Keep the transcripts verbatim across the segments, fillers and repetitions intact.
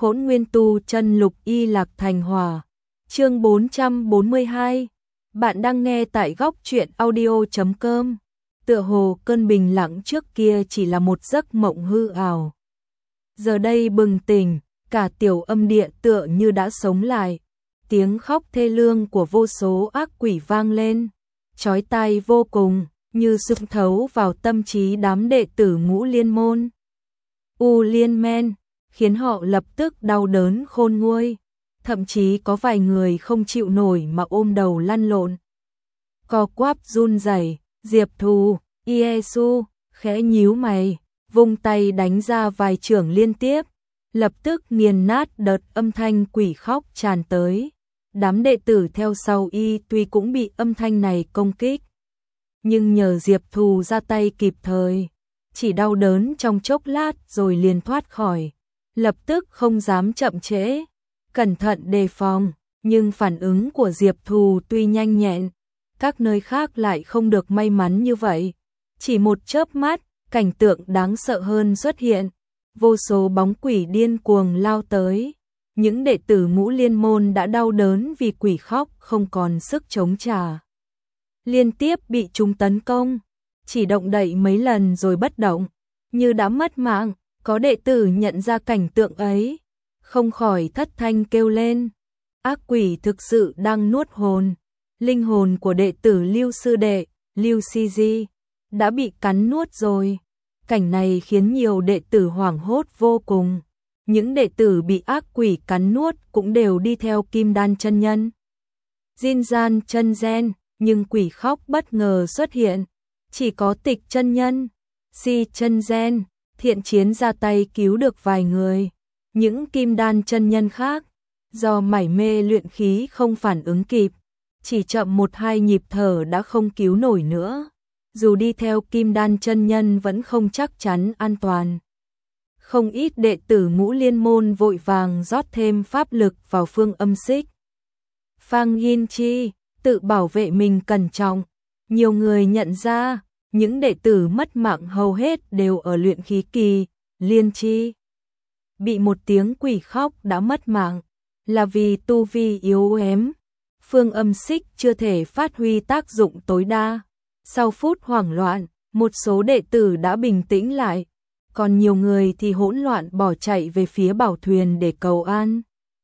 Hỗn Nguyên Tu Chân Lục Y Lạc Thành Hỏa. Chương bốn trăm bốn mươi hai. Bạn đang nghe tại góc truyện audio chấm com. Tựa hồ cơn bình lặng trước kia chỉ là một giấc mộng hư ảo. Giờ đây bừng tỉnh, cả tiểu âm địa tựa như đã sống lại. Tiếng khóc thê lương của vô số ác quỷ vang lên, chói tai vô cùng, như xung thấu vào tâm trí đám đệ tử Ngũ Liên Môn. U Liên Men, khiến họ lập tức đau đớn khôn nguôi, thậm chí có vài người không chịu nổi mà ôm đầu lăn lộn. Co quắp run rẩy, Diệp Thù, Iesu, khẽ nhíu mày, vung tay đánh ra vài chưởng liên tiếp, lập tức nghiền nát đợt âm thanh quỷ khóc tràn tới. Đám đệ tử theo sau y tuy cũng bị âm thanh này công kích, nhưng nhờ Diệp Thù ra tay kịp thời, chỉ đau đớn trong chốc lát rồi liền thoát khỏi, lập tức không dám chậm trễ, cẩn thận đề phòng, nhưng phản ứng của Diệp Thù tuy nhanh nhẹn, các nơi khác lại không được may mắn như vậy. Chỉ một chớp mắt, cảnh tượng đáng sợ hơn xuất hiện, vô số bóng quỷ điên cuồng lao tới. Những đệ tử Ngũ Liên Môn đã đau đớn vì quỷ khóc không còn sức chống trả, liên tiếp bị chúng tấn công, chỉ động đậy mấy lần rồi bất động, như đã mất mạng. Có đệ tử nhận ra cảnh tượng ấy, không khỏi thất thanh kêu lên. Ác quỷ thực sự đang nuốt hồn. Linh hồn của đệ tử Lưu sư đệ, Lưu Si Di, đã bị cắn nuốt rồi. Cảnh này khiến nhiều đệ tử hoảng hốt vô cùng. Những đệ tử bị ác quỷ cắn nuốt cũng đều đi theo Kim Đan chân nhân, Jin Gian chân gen, nhưng quỷ khóc bất ngờ xuất hiện. Chỉ có Tịch chân nhân, Si chân gen, Thiện Chiến ra tay cứu được vài người. Những Kim Đan chân nhân khác, do mải mê luyện khí không phản ứng kịp, chỉ chậm một hai nhịp thở đã không cứu nổi nữa. Dù đi theo Kim Đan chân nhân vẫn không chắc chắn an toàn. Không ít đệ tử Ngũ Liên Môn vội vàng rót thêm pháp lực vào phương âm xích. Phang Yin Chi tự bảo vệ mình cẩn trọng. Nhiều người nhận ra, những đệ tử mất mạng hầu hết đều ở luyện khí kỳ, Liên Chi. Bị một tiếng quỷ khóc đã mất mạng, là vì tu vi yếu ém. Phương âm xích chưa thể phát huy tác dụng tối đa. Sau phút hoảng loạn, một số đệ tử đã bình tĩnh lại, còn nhiều người thì hỗn loạn bỏ chạy về phía bảo thuyền để cầu an.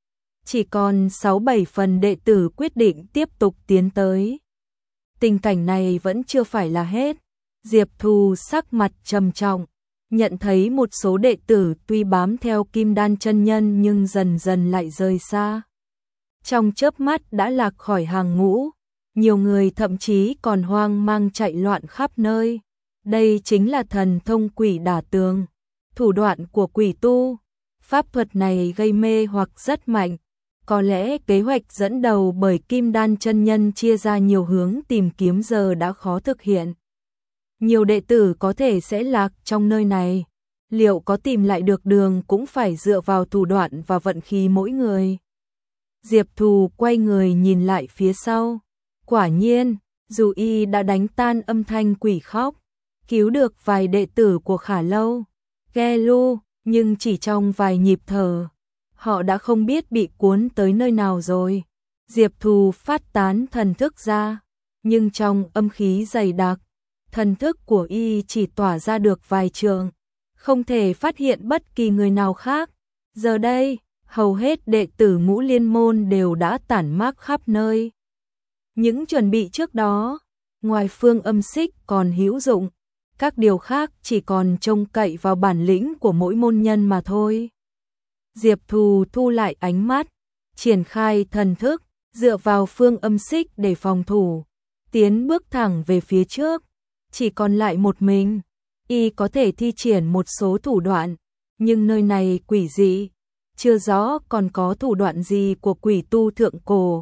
Chỉ còn sáu bảy phần đệ tử quyết định tiếp tục tiến tới. Tình cảnh này vẫn chưa phải là hết. Diệp Thù sắc mặt trầm trọng, nhận thấy một số đệ tử tuy bám theo Kim Đan chân nhân nhưng dần dần lại rời xa. Trong chớp mắt đã lạc khỏi hàng ngũ, nhiều người thậm chí còn hoang mang chạy loạn khắp nơi. Đây chính là thần thông quỷ đả tường, thủ đoạn của quỷ tu. Pháp thuật này gây mê hoặc rất mạnh. Có lẽ kế hoạch dẫn đầu bởi Kim Đan chân nhân chia ra nhiều hướng tìm kiếm giờ đã khó thực hiện. Nhiều đệ tử có thể sẽ lạc trong nơi này. Liệu có tìm lại được đường cũng phải dựa vào thủ đoạn và vận khí mỗi người. Diệp Thù quay người nhìn lại phía sau. Quả nhiên, dù y đã đánh tan âm thanh quỷ khóc, cứu được vài đệ tử của Khả Lâu, Ghe Lu, nhưng chỉ trong vài nhịp thở, họ đã không biết bị cuốn tới nơi nào rồi. Diệp Thù phát tán thần thức ra, nhưng trong âm khí dày đặc, thần thức của y chỉ tỏa ra được vài trường, không thể phát hiện bất kỳ người nào khác. Giờ đây, hầu hết đệ tử Ngũ Liên Môn đều đã tản mát khắp nơi. Những chuẩn bị trước đó, ngoài phương âm xích còn hữu dụng, các điều khác chỉ còn trông cậy vào bản lĩnh của mỗi môn nhân mà thôi. Diệp Thù thu lại ánh mắt, triển khai thần thức, dựa vào phương âm xích để phòng thủ, tiến bước thẳng về phía trước. Chỉ còn lại một mình, y có thể thi triển một số thủ đoạn, nhưng nơi này quỷ dị, chưa rõ còn có thủ đoạn gì của quỷ tu thượng cổ,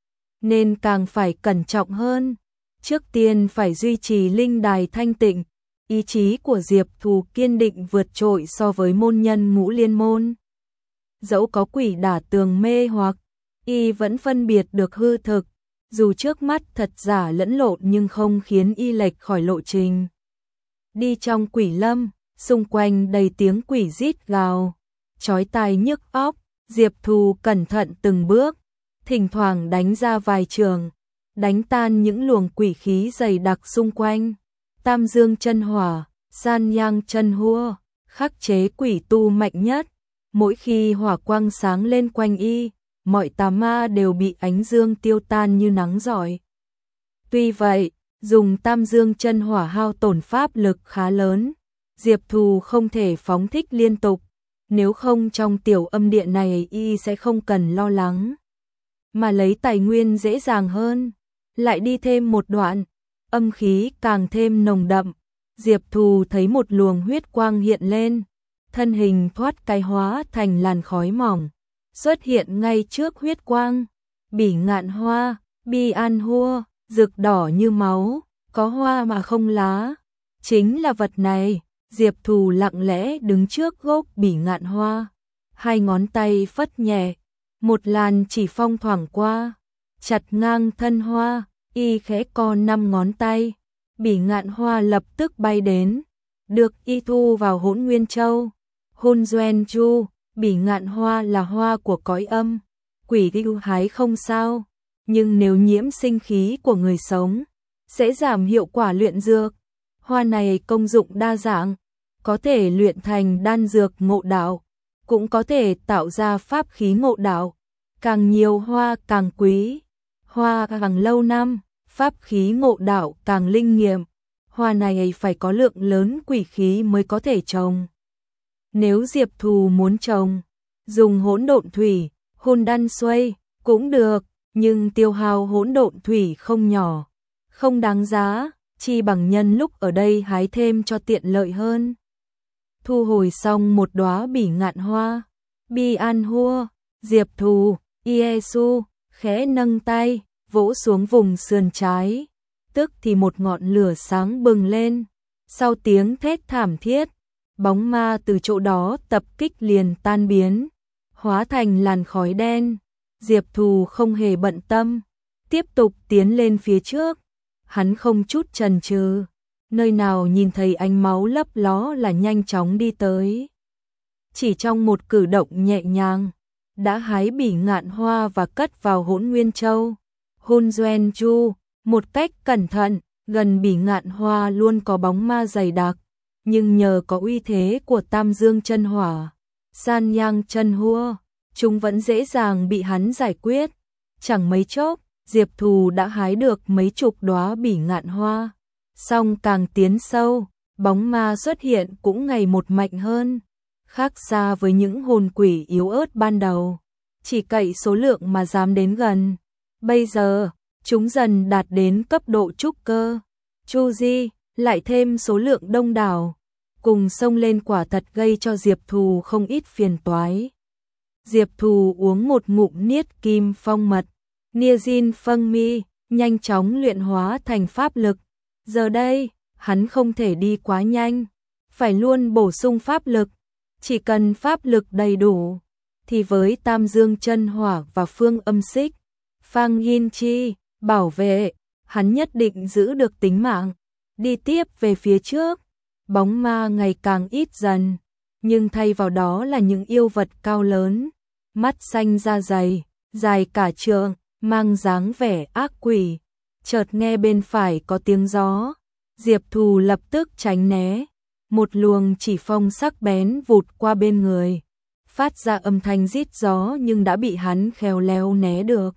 nên càng phải cẩn trọng hơn. Trước tiên phải duy trì linh đài thanh tịnh. Ý chí của Diệp Thù kiên định vượt trội so với môn nhân Ngũ Liên Môn. Dẫu có quỷ đả tường mê hoặc, y vẫn phân biệt được hư thực, dù trước mắt thật giả lẫn lộn nhưng không khiến y lệch khỏi lộ trình. Đi trong quỷ lâm, xung quanh đầy tiếng quỷ rít gào, chói tai nhức óc. Diệp Thù cẩn thận từng bước, thỉnh thoảng đánh ra vài trường, đánh tan những luồng quỷ khí dày đặc xung quanh. Tam dương chân hỏa, san nhang chân hua, khắc chế quỷ tu mạnh nhất. Mỗi khi hỏa quang sáng lên quanh y, mọi tà ma đều bị ánh dương tiêu tan như nắng rọi. Tuy vậy, dùng tam dương chân hỏa hao tổn pháp lực khá lớn, Diệp Thù không thể phóng thích liên tục, nếu không trong tiểu âm điện này y sẽ không cần lo lắng, mà lấy tài nguyên dễ dàng hơn. Lại đi thêm một đoạn, âm khí càng thêm nồng đậm, Diệp Thù thấy một luồng huyết quang hiện lên, thân hình thoát cái hóa thành làn khói mỏng, xuất hiện ngay trước huyết quang. Bỉ ngạn hoa, bi an hua, rực đỏ như máu, có hoa mà không lá. Chính là vật này. Diệp Thù lặng lẽ đứng trước gốc bỉ ngạn hoa, hai ngón tay phất nhẹ, một làn chỉ phong thoảng qua, chặt ngang thân hoa, y khẽ co năm ngón tay, bỉ ngạn hoa lập tức bay đến, được y thu vào Hỗn Nguyên Châu. Hôn Doen Chu, bỉ ngạn hoa là hoa của cõi âm, quỷ yêu hái không sao, nhưng nếu nhiễm sinh khí của người sống, sẽ giảm hiệu quả luyện dược. Hoa này công dụng đa dạng, có thể luyện thành đan dược ngộ đạo, cũng có thể tạo ra pháp khí ngộ đạo. Càng nhiều hoa càng quý, hoa càng lâu năm, pháp khí ngộ đạo càng linh nghiệm. Hoa này phải có lượng lớn quỷ khí mới có thể trồng. Nếu Diệp Thù muốn trồng, dùng hỗn độn thủy, hôn đan xuây cũng được, nhưng tiêu hao hỗn độn thủy không nhỏ, không đáng giá, chi bằng nhân lúc ở đây hái thêm cho tiện lợi hơn. Thu hồi xong một đóa bỉ ngạn hoa, bi an hua, Diệp Thù, Iesu, khẽ nâng tay, vỗ xuống vùng sườn trái, tức thì một ngọn lửa sáng bừng lên, sau tiếng thét thảm thiết, bóng ma từ chỗ đó tập kích liền tan biến, hóa thành làn khói đen. Diệp Thù không hề bận tâm, tiếp tục tiến lên phía trước, hắn không chút chần chừ, nơi nào nhìn thấy ánh máu lấp ló là nhanh chóng đi tới. Chỉ trong một cử động nhẹ nhàng, đã hái bỉ ngạn hoa và cất vào Hỗn Nguyên Châu. Hôn Doen Chu, một cách cẩn thận, gần bỉ ngạn hoa luôn có bóng ma dày đặc, nhưng nhờ có uy thế của Tam Dương chân hỏa, san nhang chân hua, chúng vẫn dễ dàng bị hắn giải quyết. Chẳng mấy chốc, Diệp Thù đã hái được mấy chục đóa bỉ ngạn hoa. Song càng tiến sâu, bóng ma xuất hiện cũng ngày một mạnh hơn, khác xa với những hồn quỷ yếu ớt ban đầu, chỉ cậy số lượng mà dám đến gần. Bây giờ, chúng dần đạt đến cấp độ trúc cơ. Chu Di, lại thêm số lượng đông đảo, cùng xông lên quả thật gây cho Diệp Thù không ít phiền toái. Diệp Thù uống một ngụm niết kim phong mật, Nia Jin Phân Mi, nhanh chóng luyện hóa thành pháp lực. Giờ đây, hắn không thể đi quá nhanh, phải luôn bổ sung pháp lực. Chỉ cần pháp lực đầy đủ, thì với Tam Dương chân hỏa và Phương Âm Xích, Phang Yin Chi, bảo vệ, hắn nhất định giữ được tính mạng. Đi tiếp về phía trước, bóng ma ngày càng ít dần, nhưng thay vào đó là những yêu vật cao lớn, mắt xanh da dày, dài cả trượng, mang dáng vẻ ác quỷ. Chợt nghe bên phải có tiếng gió, Diệp Thù lập tức tránh né, một luồng chỉ phong sắc bén vụt qua bên người, phát ra âm thanh rít gió nhưng đã bị hắn khéo léo né được.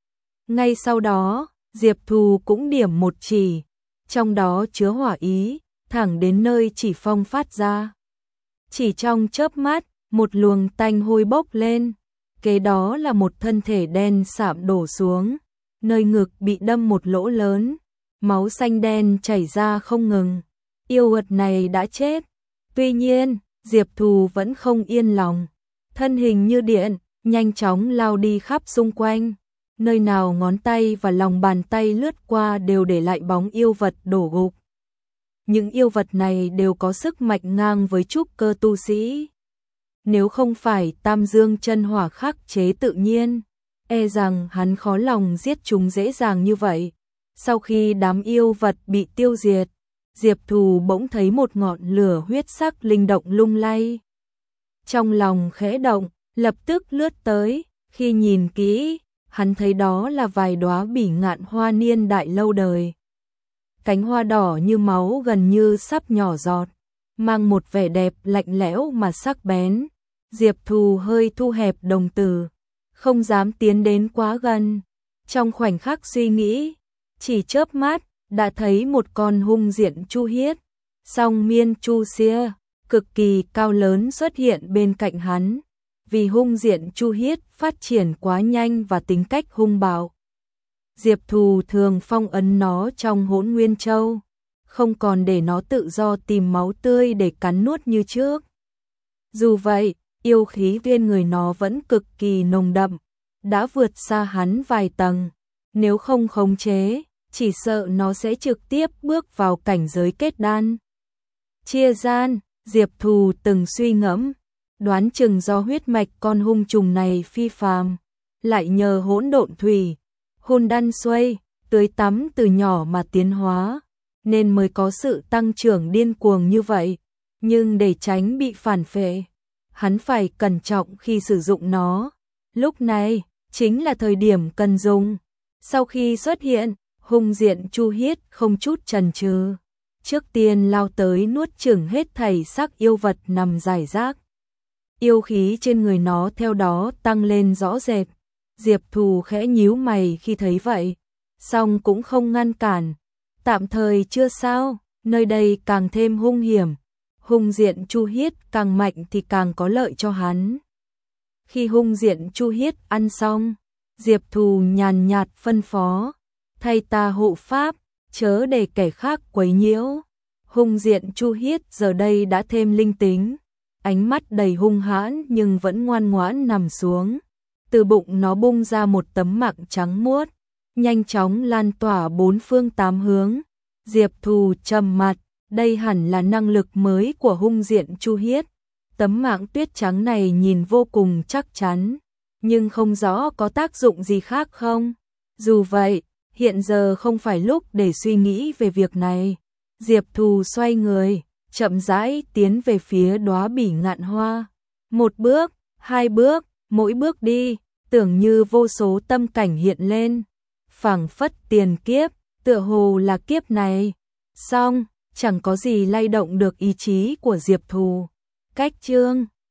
Ngay sau đó, Diệp Thù cũng điểm một chỉ, trong đó chứa hỏa ý, thẳng đến nơi chỉ phong phát ra. Chỉ trong chớp mắt, một luồng tanh hôi bốc lên, kế đó là một thân thể đen sạm đổ xuống, nơi ngực bị đâm một lỗ lớn, máu xanh đen chảy ra không ngừng. Yêu vật này đã chết. Tuy nhiên, Diệp Thù vẫn không yên lòng, thân hình như điện, nhanh chóng lao đi khắp xung quanh, nơi nào ngón tay và lòng bàn tay lướt qua đều để lại bóng yêu vật đổ gục. Những yêu vật này đều có sức mạnh ngang với trúc cơ tu sĩ. Nếu không phải Tam Dương chân hỏa khắc chế tự nhiên, e rằng hắn khó lòng giết chúng dễ dàng như vậy. Sau khi đám yêu vật bị tiêu diệt, Diệp Thù bỗng thấy một ngọn lửa huyết sắc linh động lung lay. Trong lòng khẽ động, lập tức lướt tới, khi nhìn kỹ, hắn thấy đó là vài đóa bỉ ngạn hoa niên đại lâu đời. Cánh hoa đỏ như máu gần như sắp nhỏ giọt, mang một vẻ đẹp lạnh lẽo mà sắc bén. Diệp Thù hơi thu hẹp đồng tử, không dám tiến đến quá gần. Trong khoảnh khắc suy nghĩ, chỉ chớp mắt, đã thấy một con hung diện chu hiết, song miên chu xia, cực kỳ cao lớn xuất hiện bên cạnh hắn. Vì hung diện chu hiết phát triển quá nhanh và tính cách hung bạo, Diệp Thù thường phong ấn nó trong Hỗn Nguyên Châu, không còn để nó tự do tìm máu tươi để cắn nuốt như trước. Dù vậy, yêu khí bên người nó vẫn cực kỳ nồng đậm, đã vượt xa hắn vài tầng. Nếu không khống chế, chỉ sợ nó sẽ trực tiếp bước vào cảnh giới kết đan. Chia gian, Diệp Thù từng suy ngẫm, đoán chừng do huyết mạch con hung trùng này phi phàm, lại nhờ hỗn độn thủy, hồn đan xuôi, tưới tắm từ nhỏ mà tiến hóa, nên mới có sự tăng trưởng điên cuồng như vậy. Nhưng để tránh bị phản phệ, hắn phải cẩn trọng khi sử dụng nó. Lúc này, chính là thời điểm cần dùng. Sau khi xuất hiện, hung diện chu hiết không chút chần chừ, trước tiên lao tới nuốt chửng hết thảy xác yêu vật nằm rải rác. Yêu khí trên người nó theo đó tăng lên rõ rệt. Diệp Thù khẽ nhíu mày khi thấy vậy, song cũng không ngăn cản. Tạm thời chưa sao, nơi đây càng thêm hung hiểm. Hung diện chu hiết càng mạnh thì càng có lợi cho hắn. Khi hung diện chu hiết ăn xong, Diệp Thù nhàn nhạt phân phó, thay ta hộ pháp, chớ để kẻ khác quấy nhiễu. Hung diện chu hiết giờ đây đã thêm linh tính, ánh mắt đầy hung hãn nhưng vẫn ngoan ngoãn nằm xuống. Từ bụng nó bung ra một tấm mạng trắng muốt, nhanh chóng lan tỏa bốn phương tám hướng. Diệp Thù trầm mặt, đây hẳn là năng lực mới của hung diện chu hiết. Tấm mạng tuyết trắng này nhìn vô cùng chắc chắn, nhưng không rõ có tác dụng gì khác không. Dù vậy, hiện giờ không phải lúc để suy nghĩ về việc này. Diệp Thù xoay người, chậm rãi tiến về phía đóa bỉ ngạn hoa. Một bước, hai bước, mỗi bước đi, tưởng như vô số tâm cảnh hiện lên. Phảng phất tiền kiếp, tựa hồ là kiếp này. Xong, chẳng có gì lay động được ý chí của Diệp Thù. Cách chương